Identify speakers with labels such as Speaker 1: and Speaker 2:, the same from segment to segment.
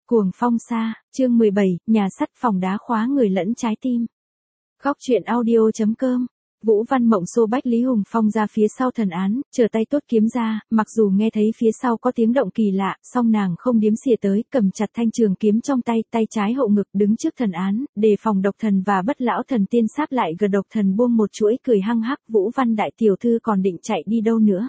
Speaker 1: Cuồng phong xa, chương 17, nhà sắt phòng đá khóa người lẫn trái tim. Góc truyện audio.com. Vũ Văn Mộng xô Bách Lý Hùng Phong ra phía sau thần án, trở tay tốt kiếm ra, mặc dù nghe thấy phía sau có tiếng động kỳ lạ, song nàng không điếm xỉa tới, cầm chặt thanh trường kiếm trong tay, tay trái hậu ngực đứng trước thần án, đề phòng độc thần và bất lão thần tiên sáp lại gần. Độc thần buông một chuỗi cười hăng hắc, Vũ Văn đại tiểu thư còn định chạy đi đâu nữa.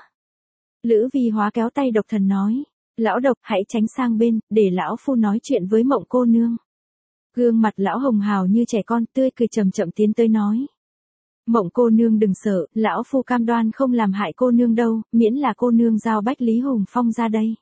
Speaker 1: Lữ Vi Hóa kéo tay độc thần nói. Lão độc, hãy tránh sang bên, để lão phu nói chuyện với Mộng cô nương. Gương mặt lão hồng hào như trẻ con, tươi cười chậm chậm tiến tới nói. Mộng cô nương đừng sợ, lão phu cam đoan không làm hại cô nương đâu, miễn là cô nương giao Bách Lý Hùng Phong ra đây.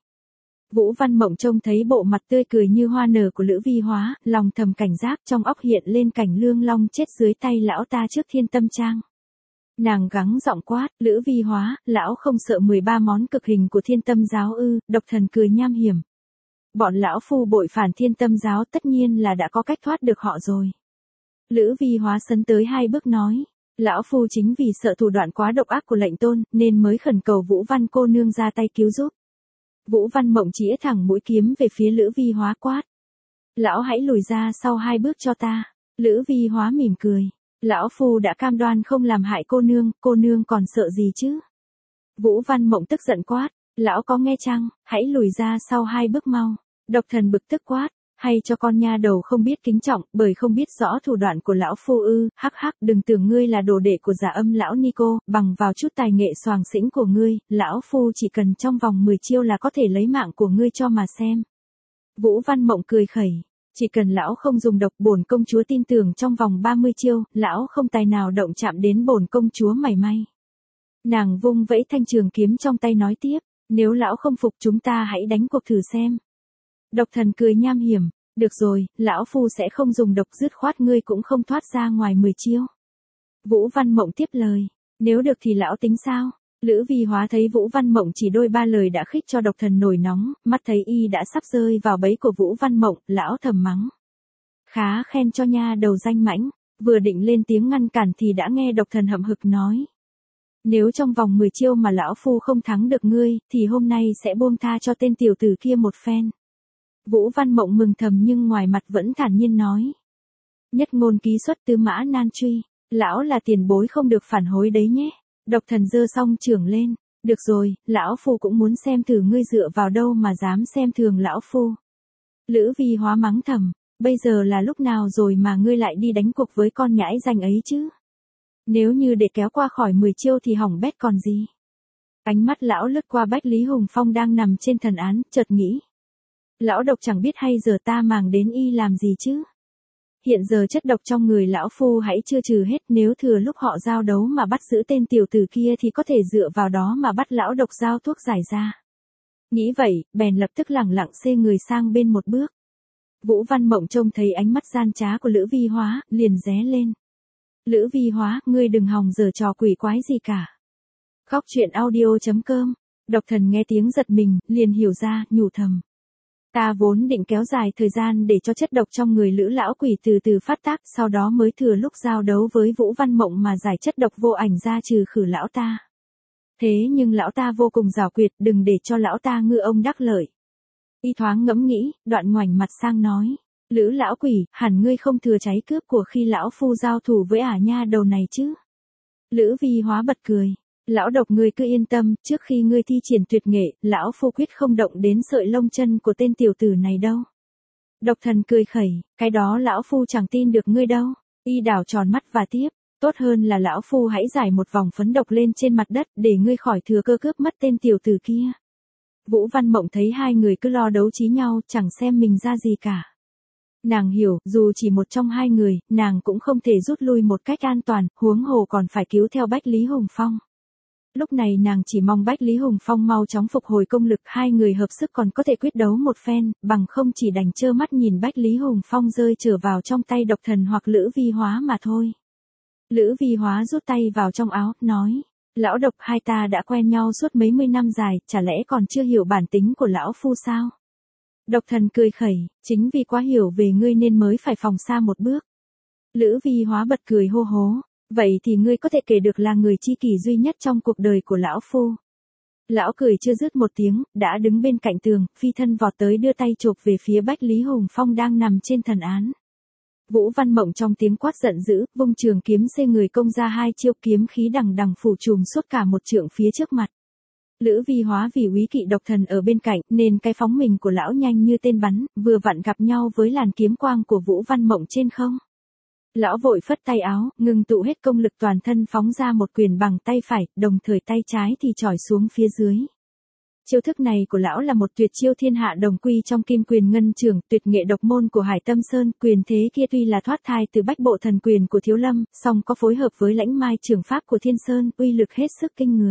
Speaker 1: Vũ Văn Mộng trông thấy bộ mặt tươi cười như hoa nở của Lữ Vi Hóa, lòng thầm cảnh giác, trong óc hiện lên cảnh Lương Long chết dưới tay lão ta trước Thiên Tâm Trang. Nàng gắng giọng quát, Lữ Vi Hóa, lão không sợ 13 món cực hình của Thiên Tâm giáo ư? Độc thần cười nham hiểm. Bọn lão phu bội phản Thiên Tâm giáo tất nhiên là đã có cách thoát được họ rồi. Lữ Vi Hóa sấn tới 2 bước nói, lão phu chính vì sợ thủ đoạn quá độc ác của lệnh tôn, nên mới khẩn cầu Vũ Văn cô nương ra tay cứu giúp. Vũ Văn Mộng chĩa thẳng mũi kiếm về phía Lữ Vi Hóa quát. Lão hãy lùi ra sau 2 bước cho ta. Lữ Vi Hóa mỉm cười. Lão phu đã cam đoan không làm hại cô nương còn sợ gì chứ? Vũ Văn Mộng tức giận quát, lão có nghe chăng, hãy lùi ra sau 2 bước mau. Độc thần bực tức quát, hay cho con nha đầu không biết kính trọng, bởi không biết rõ thủ đoạn của lão phu ư? Hắc hắc, đừng tưởng ngươi là đồ đệ của Giả Âm lão Nico, bằng vào chút tài nghệ xoàng xĩnh của ngươi, lão phu chỉ cần trong vòng 10 chiêu là có thể lấy mạng của ngươi cho mà xem. Vũ Văn Mộng cười khẩy. Chỉ cần lão không dùng độc, bổn công chúa tin tưởng trong vòng 30 chiêu, lão không tài nào động chạm đến bổn công chúa mảy may. Nàng vung vẫy thanh trường kiếm trong tay nói tiếp, nếu lão không phục chúng ta hãy đánh cuộc thử xem. Độc thần cười nham hiểm, được rồi, lão phu sẽ không dùng độc, dứt khoát ngươi cũng không thoát ra ngoài 10 chiêu. Vũ Văn Mộng tiếp lời, nếu được thì lão tính sao? Lữ Vi Hóa thấy Vũ Văn Mộng chỉ đôi 3 lời đã khích cho độc thần nổi nóng, mắt thấy y đã sắp rơi vào bẫy của Vũ Văn Mộng, lão thầm mắng. Khá khen cho nha đầu danh mãnh, vừa định lên tiếng ngăn cản thì đã nghe độc thần hậm hực nói. Nếu trong vòng 10 chiêu mà lão phu không thắng được ngươi, thì hôm nay sẽ buông tha cho tên tiểu tử kia một phen. Vũ Văn Mộng mừng thầm nhưng ngoài mặt vẫn thản nhiên nói. Nhất ngôn ký xuất tứ mã nan truy, lão là tiền bối không được phản hối đấy nhé. Độc thần giơ song chưởng lên, được rồi, lão phu cũng muốn xem thử ngươi dựa vào đâu mà dám xem thường lão phu. Lữ Vi Hóa mắng thầm, bây giờ là lúc nào rồi mà ngươi lại đi đánh cuộc với con nhãi danh ấy chứ? Nếu như để kéo qua khỏi 10 chiêu thì hỏng bét còn gì. Ánh mắt lão lướt qua Bách Lý Hùng Phong đang nằm trên thần án, chợt nghĩ. Lão độc chẳng biết hay giờ ta màng đến y làm gì chứ? Hiện giờ chất độc trong người lão phu hãy chưa trừ hết, nếu thừa lúc họ giao đấu mà bắt giữ tên tiểu tử kia thì có thể dựa vào đó mà bắt lão độc giao thuốc giải ra. Nghĩ vậy, bèn lập tức lẳng lặng xê người sang bên một bước. Vũ Văn Mộng trông thấy ánh mắt gian trá của Lữ Vi Hóa, liền ré lên. Lữ Vi Hóa, ngươi đừng hòng giở trò quỷ quái gì cả. Góc truyện audio.com. Độc thần nghe tiếng giật mình, liền hiểu ra, nhủ thầm. Ta vốn định kéo dài thời gian để cho chất độc trong người Lữ lão quỷ từ từ phát tác, sau đó mới thừa lúc giao đấu với Vũ Văn Mộng mà giải chất độc vô ảnh ra trừ khử lão ta. Thế nhưng lão ta vô cùng giảo quyệt, đừng để cho lão ta ngư ông đắc lợi. Y thoáng ngẫm nghĩ, đoạn ngoảnh mặt sang nói, Lữ lão quỷ, hẳn ngươi không thừa cháy cướp của khi lão phu giao thủ với ả nha đầu này chứ? Lữ Vi Hóa bật cười. Lão độc ngươi cứ yên tâm, trước khi ngươi thi triển tuyệt nghệ, lão phu quyết không động đến sợi lông chân của tên tiểu tử này đâu. Độc thần cười khẩy, cái đó lão phu chẳng tin được ngươi đâu. Y đảo tròn mắt và tiếp, tốt hơn là lão phu hãy giải một vòng phấn độc lên trên mặt đất để ngươi khỏi thừa cơ cướp mất tên tiểu tử kia. Vũ Văn Mộng thấy 2 người cứ lo đấu trí nhau, chẳng xem mình ra gì cả. Nàng hiểu, dù chỉ một trong 2 người, nàng cũng không thể rút lui một cách an toàn, huống hồ còn phải cứu theo Bách Lý Hùng Phong. Lúc này nàng chỉ mong Bách Lý Hùng Phong mau chóng phục hồi công lực, 2 người hợp sức còn có thể quyết đấu một phen, bằng không chỉ đành trơ mắt nhìn Bách Lý Hùng Phong rơi trở vào trong tay độc thần hoặc Lữ Vi Hóa mà thôi. Lữ Vi Hóa rút tay vào trong áo, nói, lão độc, hai ta đã quen nhau suốt mấy mươi năm dài, chả lẽ còn chưa hiểu bản tính của lão phu sao? Độc thần cười khẩy, chính vì quá hiểu về ngươi nên mới phải phòng xa một bước. Lữ Vi Hóa bật cười hô hố. Vậy thì ngươi có thể kể được là người tri kỷ duy nhất trong cuộc đời của lão phu. Lão cười chưa dứt một tiếng, đã đứng bên cạnh tường, phi thân vọt tới đưa tay chộp về phía Bách Lý Hùng Phong đang nằm trên thần án. Vũ Văn Mộng trong tiếng quát giận dữ, vung trường kiếm xê người công ra hai chiêu, kiếm khí đằng đằng phủ trùm suốt cả một trượng phía trước mặt. Lữ Vi Hóa vì úy kỵ độc thần ở bên cạnh, nên cái phóng mình của lão nhanh như tên bắn, vừa vặn gặp nhau với làn kiếm quang của Vũ Văn Mộng trên không. Lão vội phất tay áo, ngừng tụ hết công lực toàn thân phóng ra một quyền bằng tay phải, đồng thời tay trái thì chỏi xuống phía dưới. Chiêu thức này của lão là một tuyệt chiêu thiên hạ đồng quy trong Kim Quyền Ngân Trường, tuyệt nghệ độc môn của Hải Tâm Sơn. Quyền thế kia tuy là thoát thai từ Bách Bộ Thần Quyền của Thiếu Lâm, song có phối hợp với Lãnh Mai Trường Pháp của Thiên Sơn, uy lực hết sức kinh người.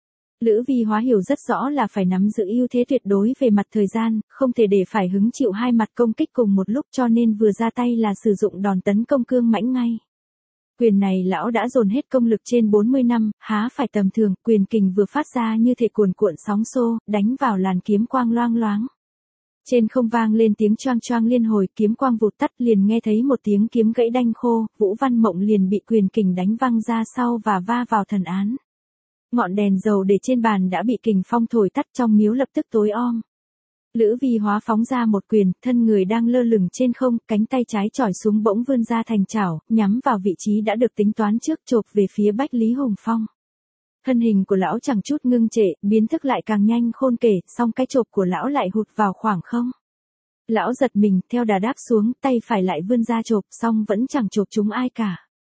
Speaker 1: Lữ Vi Hóa hiểu rất rõ là phải nắm giữ ưu thế tuyệt đối về mặt thời gian, không thể để phải hứng chịu hai mặt công kích cùng một lúc, cho nên vừa ra tay là sử dụng đòn tấn công cương mãnh ngay. Quyền này lão đã dồn hết công lực trên 40 năm, há phải tầm thường, quyền kình vừa phát ra như thể cuồn cuộn sóng xô, đánh vào làn kiếm quang loang loáng. Trên không vang lên tiếng choang choang liên hồi, kiếm quang vụt tắt, liền nghe thấy một tiếng kiếm gãy đanh khô, Vũ Văn Mộng liền bị quyền kình đánh văng ra sau và va vào thần án. Ngọn đèn dầu để trên bàn đã bị kình phong thổi tắt, trong miếu lập tức tối om. Lữ Vi Hóa phóng ra một quyền, thân người đang lơ lửng trên không, cánh tay trái chỏi xuống bỗng vươn ra thành chảo, nhắm vào vị trí đã được tính toán trước, chộp về phía Bách Lý Hùng Phong. Thân hình của lão chẳng chút ngưng trệ, biến thức lại càng nhanh khôn kể, song cái chộp của lão lại hụt vào khoảng không. Lão giật mình, theo đà đáp xuống, tay phải lại vươn ra chộp, song vẫn chẳng chộp trúng ai cả.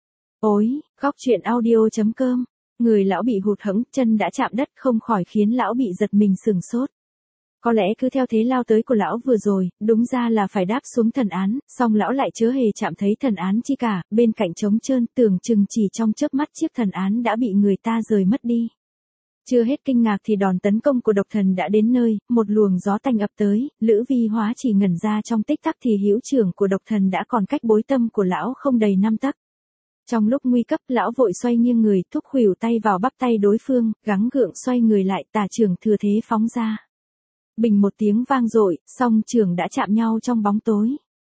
Speaker 1: Ôi, Góc Truyện Audio.com. Người lão bị hụt hẫng, chân đã chạm đất, không khỏi khiến lão bị giật mình sửng sốt. Có lẽ cứ theo thế lao tới của lão vừa rồi, đúng ra là phải đáp xuống thần án, song lão lại chớ hề chạm thấy thần án chi cả, bên cạnh trống trơn, tưởng chừng chỉ trong chớp mắt chiếc thần án đã bị người ta rời mất đi. Chưa hết kinh ngạc thì đòn tấn công của độc thần đã đến nơi, một luồng gió tanh ập tới, Lữ Vi Hóa chỉ ngẩn ra trong tích tắc thì hữu trưởng của độc thần đã còn cách bối tâm của lão không đầy 5 tấc. Trong lúc nguy cấp, lão vội xoay nghiêng người, thúc khuỷu tay vào bắp tay đối phương, gắng gượng xoay người lại, tả chưởng thừa thế phóng ra. Bình một tiếng vang dội, song chưởng đã chạm nhau trong bóng tối.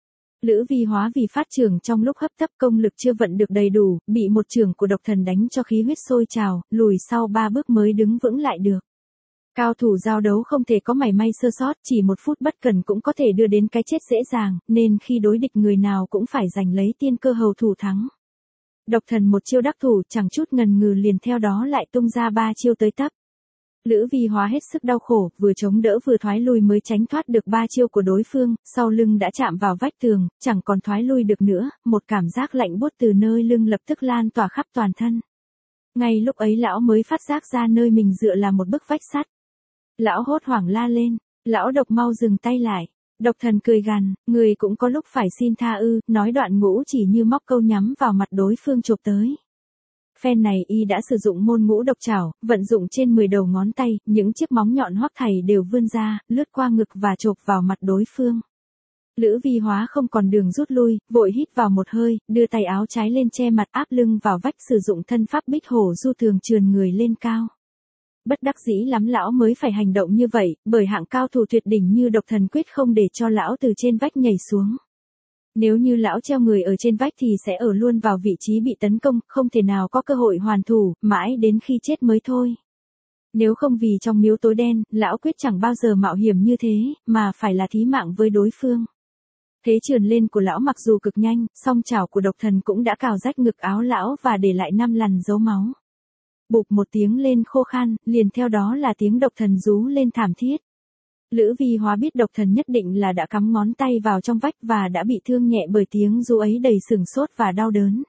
Speaker 1: Lữ Vi Hóa vì phát chưởng trong lúc hấp tấp công lực chưa vận được đầy đủ, bị một chưởng của độc thần đánh cho khí huyết sôi trào, lùi sau 3 bước mới đứng vững lại được. Cao thủ giao đấu không thể có mảy may sơ sót, chỉ một phút bất cẩn cũng có thể đưa đến cái chết dễ dàng, nên khi đối địch người nào cũng phải giành lấy tiên cơ hầu thủ thắng. Độc thần một chiêu đắc thủ, chẳng chút ngần ngừ liền theo đó lại tung ra 3 chiêu tới tấp. Lữ Vi Hóa hết sức đau khổ, vừa chống đỡ vừa thoái lui mới tránh thoát được 3 chiêu của đối phương, sau lưng đã chạm vào vách tường, chẳng còn thoái lui được nữa, một cảm giác lạnh buốt từ nơi lưng lập tức lan tỏa khắp toàn thân. Ngay lúc ấy lão mới phát giác ra nơi mình dựa là một bức vách sắt. Lão hốt hoảng la lên, lão Độc mau dừng tay lại. Độc thần cười gằn, người cũng có lúc phải xin tha ư, nói đoạn ngũ chỉ như móc câu nhắm vào mặt đối phương chộp tới. Phen này y đã sử dụng môn ngũ độc chảo, vận dụng trên 10 đầu ngón tay, những chiếc móng nhọn hoắc thảy đều vươn ra, lướt qua ngực và chộp vào mặt đối phương. Lữ Vi Hóa không còn đường rút lui, vội hít vào một hơi, đưa tay áo trái lên che mặt áp lưng vào vách, sử dụng thân pháp Bích Hổ Du Thường trườn người lên cao. Bất đắc dĩ lắm lão mới phải hành động như vậy, bởi hạng cao thủ tuyệt đỉnh như độc thần quyết không để cho lão từ trên vách nhảy xuống. Nếu như lão treo người ở trên vách thì sẽ ở luôn vào vị trí bị tấn công, không thể nào có cơ hội hoàn thủ, mãi đến khi chết mới thôi. Nếu không vì trong miếu tối đen, lão quyết chẳng bao giờ mạo hiểm như thế, mà phải là thí mạng với đối phương. Thế trườn lên của lão mặc dù cực nhanh, song chảo của độc thần cũng đã cào rách ngực áo lão và để lại 5 lần dấu máu. Bụp một tiếng lên khô khan, liền theo đó là tiếng độc thần rú lên thảm thiết. Lữ Vi Hóa biết độc thần nhất định là đã cắm ngón tay vào trong vách và đã bị thương nhẹ bởi tiếng rú ấy đầy sửng sốt và đau đớn.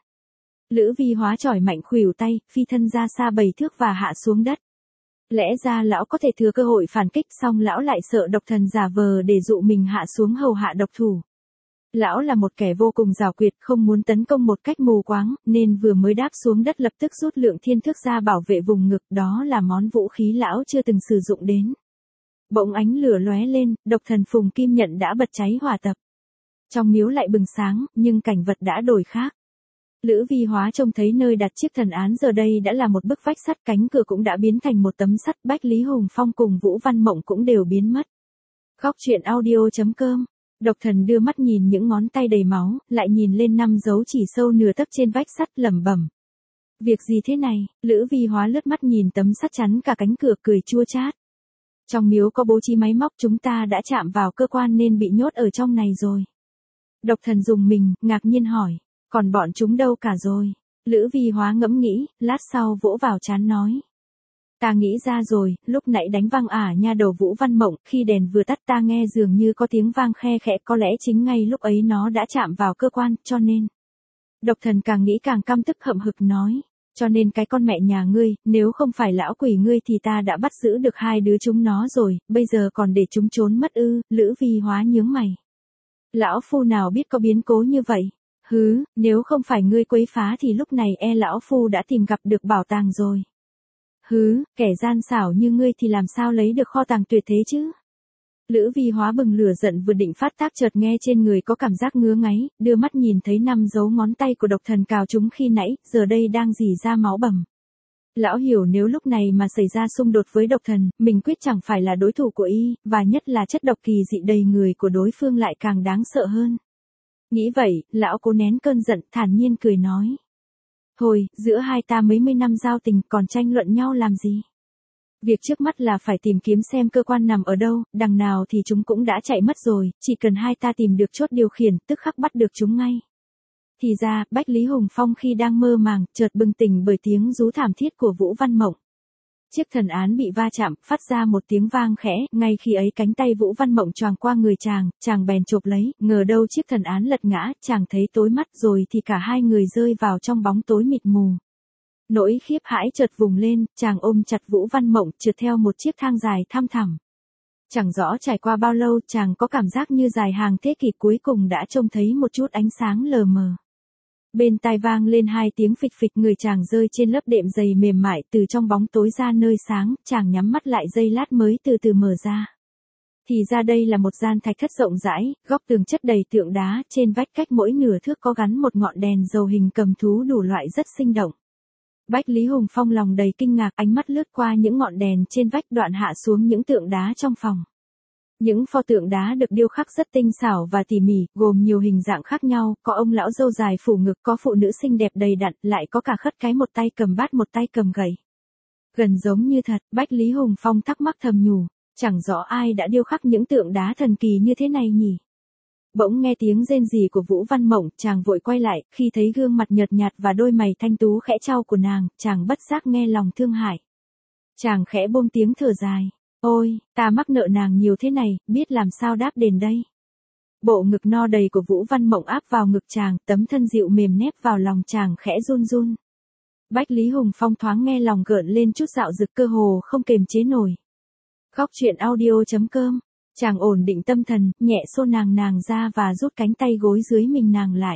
Speaker 1: Lữ Vi Hóa chỏi mạnh khuỷu tay, phi thân ra xa 7 thước và hạ xuống đất. Lẽ ra lão có thể thừa cơ hội phản kích, song lão lại sợ độc thần giả vờ để dụ mình hạ xuống hầu hạ độc thủ. Lão là một kẻ vô cùng giảo quyệt, không muốn tấn công một cách mù quáng, nên vừa mới đáp xuống đất lập tức rút Lượng Thiên Thức ra bảo vệ vùng ngực, đó là món vũ khí lão chưa từng sử dụng đến. Bỗng ánh lửa lóe lên, độc thần Phùng Kim Nhận đã bật cháy hỏa tập. Trong miếu lại bừng sáng, nhưng cảnh vật đã đổi khác. Lữ Vi Hóa trông thấy nơi đặt chiếc thần án giờ đây đã là một bức vách sắt, cánh cửa cũng đã biến thành một tấm sắt, Bách Lý Hùng Phong cùng Vũ Văn Mộng cũng đều biến mất. Góc Truyện Audio.com. Độc thần đưa mắt nhìn những ngón tay đầy máu, lại nhìn lên 5 dấu chỉ sâu nửa tấc trên vách sắt lẩm bẩm. Việc gì thế này? Lữ Vi Hóa lướt mắt nhìn tấm sắt chắn cả cánh cửa cười chua chát. Trong miếu có bố trí máy móc, chúng ta đã chạm vào cơ quan nên bị nhốt ở trong này rồi. Độc Thần dùng mình, ngạc nhiên hỏi. Còn bọn chúng đâu cả rồi? Lữ Vi Hóa ngẫm nghĩ, lát sau vỗ vào trán nói. Ta nghĩ ra rồi, lúc nãy đánh văng nha đầu Vũ Văn Mộng, khi đèn vừa tắt ta nghe dường như có tiếng vang khe khẽ, có lẽ chính ngay lúc ấy nó đã chạm vào cơ quan, cho nên. Độc Thần càng nghĩ càng căm tức hậm hực nói. Cho nên cái con mẹ nhà ngươi, nếu không phải lão quỷ ngươi thì ta đã bắt giữ được hai đứa chúng nó rồi, bây giờ còn để chúng trốn mất ư? Lữ Vi Hóa nhướng mày. Lão phu nào biết có biến cố như vậy? Hứ, nếu không phải ngươi quấy phá thì lúc này lão phu đã tìm gặp được bảo tàng rồi. Hứ, kẻ gian xảo như ngươi thì làm sao lấy được kho tàng tuyệt thế chứ? Lữ Vi Hóa bừng lửa giận vừa định phát tác chợt nghe trên người có cảm giác ngứa ngáy, đưa mắt nhìn thấy 5 dấu ngón tay của Độc Thần cào chúng khi nãy, giờ đây đang rỉ ra máu bầm. Lão hiểu nếu lúc này mà xảy ra xung đột với Độc Thần, mình quyết chẳng phải là đối thủ của y, và nhất là chất độc kỳ dị đầy người của đối phương lại càng đáng sợ hơn. Nghĩ vậy, lão cố nén cơn giận, thản nhiên cười nói. Thôi, giữa hai ta mấy mươi năm giao tình còn tranh luận nhau làm gì? Việc trước mắt là phải tìm kiếm xem cơ quan nằm ở đâu, đằng nào thì chúng cũng đã chạy mất rồi, chỉ cần hai ta tìm được chốt điều khiển, tức khắc bắt được chúng ngay. Thì ra, Bách Lý Hùng Phong khi đang mơ màng, chợt bừng tỉnh bởi tiếng rú thảm thiết của Vũ Văn Mộng. Chiếc thần án bị va chạm, phát ra một tiếng vang khẽ, ngay khi ấy cánh tay Vũ Văn Mộng choàng qua người chàng bèn chộp lấy, ngờ đâu chiếc thần án lật ngã, chàng thấy tối mắt rồi thì cả hai người rơi vào trong bóng tối mịt mù. Nỗi khiếp hãi chợt vùng lên, chàng ôm chặt Vũ Văn Mộng trượt theo một chiếc thang dài thăm thẳm. Chẳng rõ trải qua bao lâu, chàng có cảm giác như dài hàng thế kỷ cuối cùng đã trông thấy một chút ánh sáng lờ mờ. Bên tai vang lên hai tiếng phịch phịch, người chàng rơi trên lớp đệm dày mềm mại từ trong bóng tối ra nơi sáng, chàng nhắm mắt lại giây lát mới từ từ mở ra. Thì ra đây là một gian thạch thất rộng rãi, góc tường chất đầy tượng đá, trên vách cách mỗi nửa thước có gắn một ngọn đèn dầu hình cầm thú đủ loại rất sinh động. Bách Lý Hùng Phong lòng đầy kinh ngạc, ánh mắt lướt qua những ngọn đèn trên vách đoạn hạ xuống những tượng đá trong phòng. Những pho tượng đá được điêu khắc rất tinh xảo và tỉ mỉ, gồm nhiều hình dạng khác nhau, có ông lão râu dài phủ ngực, có phụ nữ xinh đẹp đầy đặn, lại có cả khất cái một tay cầm bát một tay cầm gậy. Gần giống như thật, Bách Lý Hùng Phong thắc mắc thầm nhủ, chẳng rõ ai đã điêu khắc những tượng đá thần kỳ như thế này nhỉ. Bỗng nghe tiếng rên rỉ của Vũ Văn Mộng, chàng vội quay lại, khi thấy gương mặt nhợt nhạt và đôi mày thanh tú khẽ chau của nàng, chàng bất giác nghe lòng thương hại. Chàng khẽ buông tiếng thở dài. Ôi, ta mắc nợ nàng nhiều thế này, biết làm sao đáp đền đây. Bộ ngực no đầy của Vũ Văn Mộng áp vào ngực chàng, tấm thân dịu mềm nép vào lòng chàng khẽ run run. Bách Lý Hùng Phong thoáng nghe lòng gợn lên chút dạo dực, cơ hồ không kềm chế nổi. Góc truyện audio.com. Chàng ổn định tâm thần, nhẹ xô nàng ra và rút cánh tay gối dưới mình nàng lại.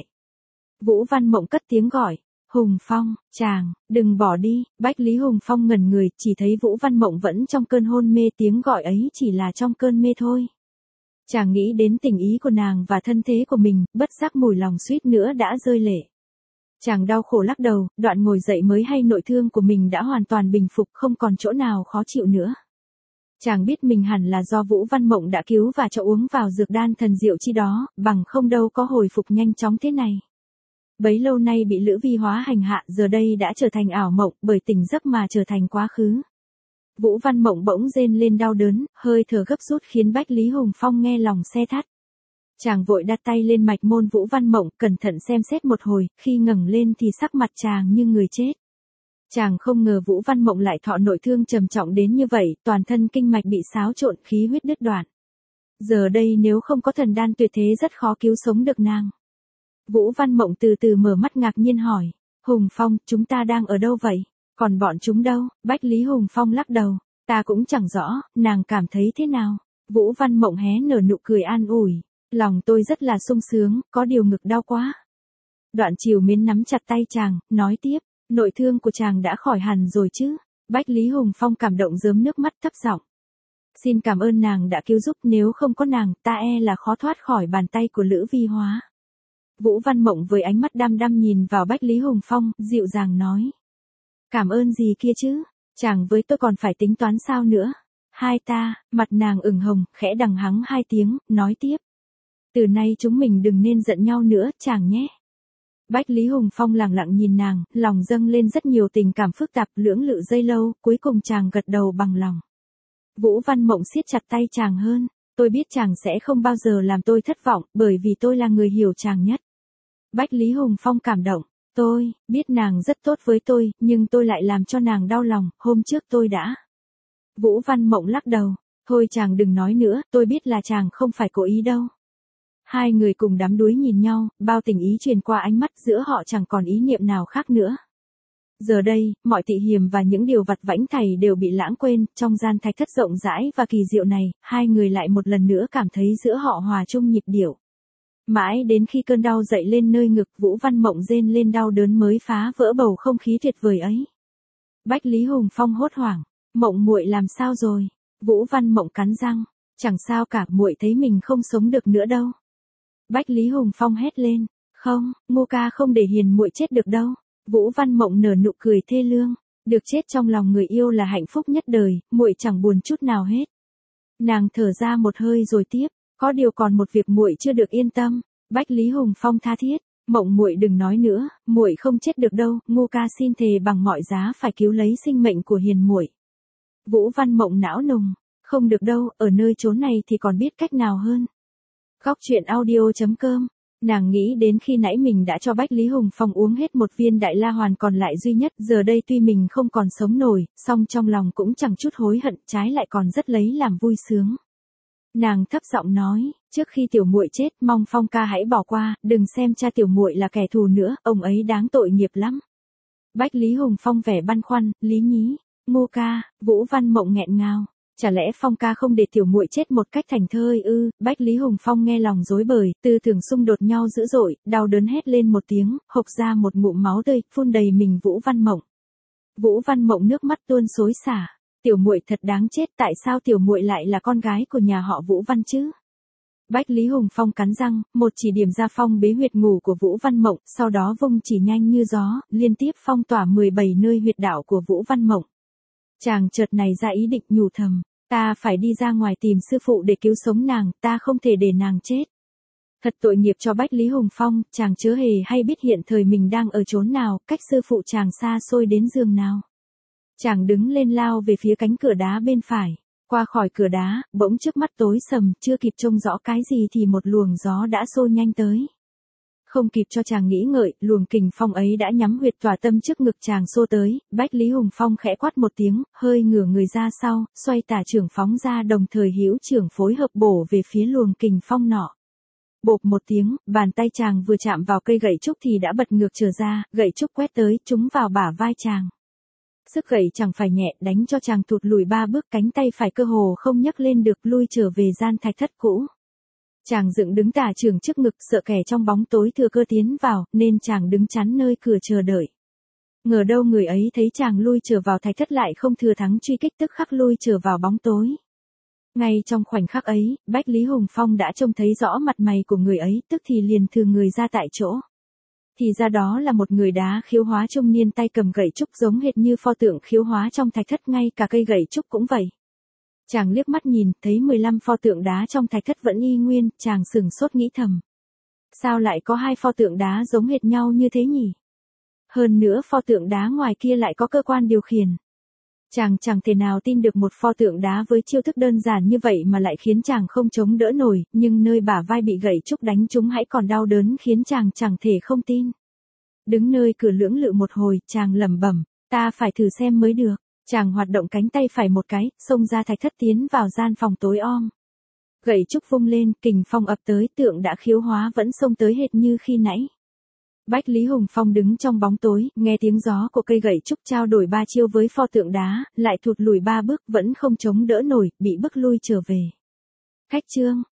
Speaker 1: Vũ Văn Mộng cất tiếng gọi. Hùng Phong, chàng, đừng bỏ đi. Bách Lý Hùng Phong ngẩn người, chỉ thấy Vũ Văn Mộng vẫn trong cơn hôn mê, tiếng gọi ấy chỉ là trong cơn mê thôi. Chàng nghĩ đến tình ý của nàng và thân thế của mình, bất giác mùi lòng suýt nữa đã rơi lệ. Chàng đau khổ lắc đầu, đoạn ngồi dậy mới hay nội thương của mình đã hoàn toàn bình phục, không còn chỗ nào khó chịu nữa. Chàng biết mình hẳn là do Vũ Văn Mộng đã cứu và cho uống vào dược đan thần diệu chi đó, bằng không đâu có hồi phục nhanh chóng thế này. Bấy lâu nay bị Lữ Vi Hóa hành hạ, giờ đây đã trở thành ảo mộng, bởi tỉnh giấc mà trở thành quá khứ. Vũ Văn Mộng bỗng rên lên đau đớn, hơi thở gấp rút khiến Bách Lý Hùng Phong nghe lòng se thắt. Chàng vội đặt tay lên mạch môn Vũ Văn Mộng, cẩn thận xem xét một hồi, khi ngẩng lên thì sắc mặt chàng như người chết. Chàng không ngờ Vũ Văn Mộng lại thọ nội thương trầm trọng đến như vậy, toàn thân kinh mạch bị xáo trộn, khí huyết đứt đoạn. Giờ đây nếu không có thần đan tuyệt thế rất khó cứu sống được nàng. Vũ Văn Mộng từ từ mở mắt ngạc nhiên hỏi, Hùng Phong, chúng ta đang ở đâu vậy? Còn bọn chúng đâu? Bách Lý Hùng Phong lắc đầu, ta cũng chẳng rõ, nàng cảm thấy thế nào? Vũ Văn Mộng hé nở nụ cười an ủi, lòng tôi rất là sung sướng, có điều ngực đau quá. Đoạn Chiều Miến nắm chặt tay chàng, nói tiếp, nội thương của chàng đã khỏi hẳn rồi chứ? Bách Lý Hùng Phong cảm động rớm nước mắt thấp giọng. Xin cảm ơn nàng đã cứu giúp, nếu không có nàng, ta là khó thoát khỏi bàn tay của Lữ Vi Hóa. Vũ Văn Mộng với ánh mắt đăm đăm nhìn vào Bách Lý Hùng Phong, dịu dàng nói. Cảm ơn gì kia chứ, chàng với tôi còn phải tính toán sao nữa. Hai ta, mặt nàng ửng hồng, khẽ đằng hắng hai tiếng, nói tiếp. Từ nay chúng mình đừng nên giận nhau nữa, chàng nhé. Bách Lý Hùng Phong lặng lặng nhìn nàng, lòng dâng lên rất nhiều tình cảm phức tạp lưỡng lự giây lâu, cuối cùng chàng gật đầu bằng lòng. Vũ Văn Mộng siết chặt tay chàng hơn, tôi biết chàng sẽ không bao giờ làm tôi thất vọng, bởi vì tôi là người hiểu chàng nhất. Bách Lý Hùng Phong cảm động, tôi biết nàng rất tốt với tôi, nhưng tôi lại làm cho nàng đau lòng, hôm trước tôi đã. Vũ Văn Mộng lắc đầu, thôi chàng đừng nói nữa, tôi biết là chàng không phải cố ý đâu. Hai người cùng đắm đuối nhìn nhau, bao tình ý truyền qua ánh mắt giữa họ chẳng còn ý niệm nào khác nữa. Giờ đây, mọi tị hiềm và những điều vặt vãnh thảy đều bị lãng quên, trong gian thạch thất rộng rãi và kỳ diệu này, hai người lại một lần nữa cảm thấy giữa họ hòa chung nhịp điệu. Mãi đến khi cơn đau dậy lên nơi ngực, Vũ Văn Mộng rên lên đau đớn mới phá vỡ bầu không khí tuyệt vời ấy. Bách Lý Hùng Phong hốt hoảng, Mộng muội làm sao rồi? Vũ Văn Mộng cắn răng, chẳng sao cả, muội thấy mình không sống được nữa đâu. Bách Lý Hùng Phong hét lên, không, Ngô ca không để Hiền muội chết được đâu. Vũ Văn Mộng nở nụ cười thê lương, được chết trong lòng người yêu là hạnh phúc nhất đời, muội chẳng buồn chút nào hết. Nàng thở ra một hơi rồi tiếp, có điều còn một việc muội chưa được yên tâm. Bách Lý Hùng Phong tha thiết, Mộng muội đừng nói nữa, muội không chết được đâu, Ngô ca xin thề bằng mọi giá phải cứu lấy sinh mệnh của Hiền muội. Vũ Văn Mộng não nùng, không được đâu, ở nơi chốn này thì còn biết cách nào hơn. Góc truyện audio.com. Nàng nghĩ đến khi nãy mình đã cho Bách Lý Hùng Phong uống hết một viên đại la hoàn còn lại duy nhất, giờ đây tuy mình không còn sống nổi, song trong lòng cũng chẳng chút hối hận, trái lại còn rất lấy làm vui sướng. Nàng thấp giọng nói, trước khi tiểu muội chết, mong Phong ca hãy bỏ qua, đừng xem cha tiểu muội là kẻ thù nữa, ông ấy đáng tội nghiệp lắm. Bách Lý Hùng Phong vẻ băn khoăn, lý nhí, Ngô ca, Vũ Văn Mộng nghẹn ngào. Chả lẽ Phong ca không để tiểu muội chết một cách thành thơi ư? Bách Lý Hùng Phong nghe lòng rối bời, tư tưởng xung đột nhau dữ dội, đau đớn hét lên một tiếng, hộc ra một ngụm máu tươi, phun đầy mình Vũ Văn Mộng. Vũ Văn Mộng nước mắt tuôn xối xả, tiểu muội thật đáng chết, tại sao tiểu muội lại là con gái của nhà họ Vũ Văn chứ? Bách Lý Hùng Phong cắn răng, một chỉ điểm ra phong bế huyệt ngủ của Vũ Văn Mộng, sau đó vung chỉ nhanh như gió, liên tiếp phong tỏa 17 nơi huyệt đạo của Vũ Văn Mộng. Chàng chợt này ra ý định nhủ thầm, ta phải đi ra ngoài tìm sư phụ để cứu sống nàng, ta không thể để nàng chết. Thật tội nghiệp cho Bách Lý Hùng Phong, chàng chớ hề hay biết hiện thời mình đang ở chốn nào, cách sư phụ chàng xa xôi đến giường nào. Chàng đứng lên lao về phía cánh cửa đá bên phải, qua khỏi cửa đá, bỗng trước mắt tối sầm, chưa kịp trông rõ cái gì thì một luồng gió đã xô nhanh tới. Không kịp cho chàng nghĩ ngợi, luồng kình phong ấy đã nhắm huyệt tỏa tâm trước ngực chàng xô tới, Bách Lý Hùng Phong khẽ quát một tiếng, hơi ngửa người ra sau, xoay tả trưởng phóng ra đồng thời hữu trưởng phối hợp bổ về phía luồng kình phong nọ. Bộp một tiếng, bàn tay chàng vừa chạm vào cây gậy trúc thì đã bật ngược trở ra, gậy trúc quét tới, trúng vào bả vai chàng. Sức gậy chẳng phải nhẹ, đánh cho chàng thụt lùi 3 bước, cánh tay phải cơ hồ không nhấc lên được, lui trở về gian thạch thất cũ. Chàng dựng đứng tả trưởng trước ngực, sợ kẻ trong bóng tối thừa cơ tiến vào, nên chàng đứng chắn nơi cửa chờ đợi. Ngờ đâu người ấy thấy chàng lui trở vào thạch thất lại không thừa thắng truy kích, tức khắc lui trở vào bóng tối. Ngay trong khoảnh khắc ấy, Bách Lý Hùng Phong đã trông thấy rõ mặt mày của người ấy, tức thì liền thừa người ra tại chỗ. Thì ra đó là một người đá khiếu hóa trung niên, tay cầm gậy trúc giống hệt như pho tượng khiếu hóa trong thạch thất, ngay cả cây gậy trúc cũng vậy. Chàng liếc mắt nhìn, thấy 15 pho tượng đá trong thạch thất vẫn y nguyên, chàng sửng sốt nghĩ thầm. Sao lại có 2 pho tượng đá giống hệt nhau như thế nhỉ? Hơn nữa pho tượng đá ngoài kia lại có cơ quan điều khiển. Chàng chẳng thể nào tin được một pho tượng đá với chiêu thức đơn giản như vậy mà lại khiến chàng không chống đỡ nổi, nhưng nơi bả vai bị gậy trúc đánh trúng hãy còn đau đớn khiến chàng chẳng thể không tin. Đứng nơi cửa lưỡng lự một hồi, chàng lẩm bẩm, ta phải thử xem mới được. Chàng hoạt động cánh tay phải một cái, xông ra thạch thất tiến vào gian phòng tối om. Gậy trúc vung lên, kình phong ập tới, tượng đã khiếu hóa vẫn xông tới hệt như khi nãy. Bách Lý Hùng Phong đứng trong bóng tối, nghe tiếng gió của cây gậy trúc trao đổi 3 chiêu với pho tượng đá, lại thụt lùi 3 bước vẫn không chống đỡ nổi, bị bức lui trở về. Khách trương,